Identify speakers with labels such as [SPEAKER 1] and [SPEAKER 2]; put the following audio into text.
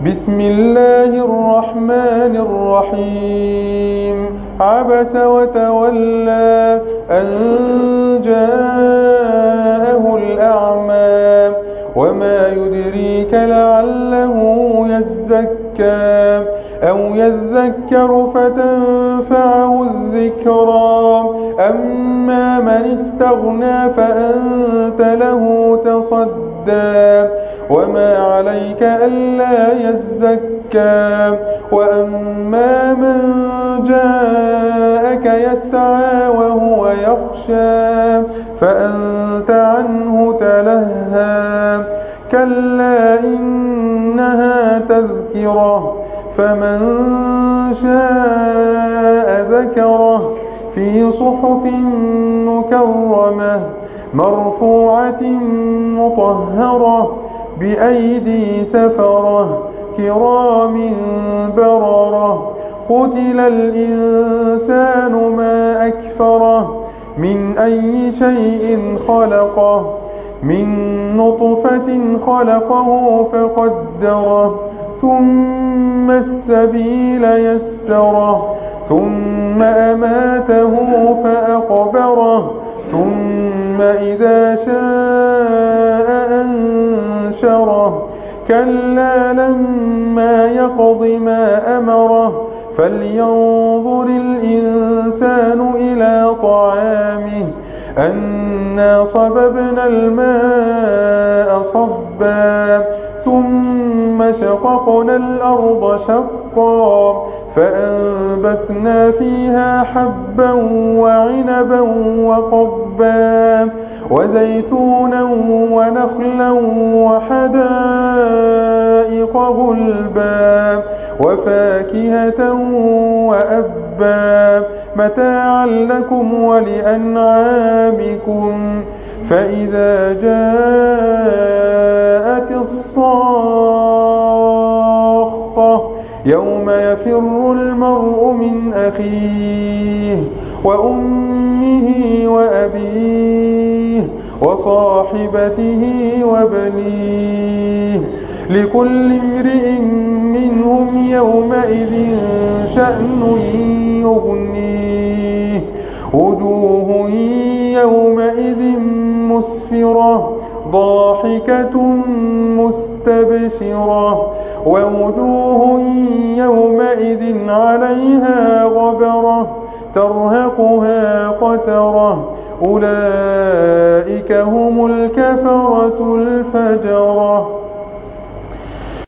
[SPEAKER 1] بسم الله الرحمن الرحيم عبس وتولى أن جاءه الأعمى وما يدريك لعله يزكى أو يذكر فتنفعه الذكرى أما من استغنى فأنت له تصدى وما عليك ألا يزكى وأما من جاءك يسعى وهو يخشى فأنت عنه تلهى كلا إنها تذكرة فمن شاء ذكره في صحف مكرمة مرفوعة مطهرة بأيدي سفرة كرام بررة قتل الإنسان ما أكفره من أي شيء خلقه من نطفة خلقه فقدره ثم السبيل يسره ثم أماته فأقبره ثم إذا شاء أنشره كلا لما يقض ما أمره فلينظر الإنسان إلى طعامه أنا صببنا الماء صبا ثم شققنا الأرض شقا فأنبتنا فيها حبا وعنبا وقبا وزيتونا ونخلا وحدائق غلبا وفاكهة وأبا متاعا لكم ولأنعامكم فإذا جاءت الصاخة يوم يفر المرء من أخيه وأمه وأبيه وصاحبته وبنيه لكل امرئ منهم يومئذ شأن يغنيه وجوه يومئذ مسفرة ضاحكة مستبشرة ووجوه يومئذ عليها غبرة ترهقها قترة أولئك هم الكفرة الفجرة.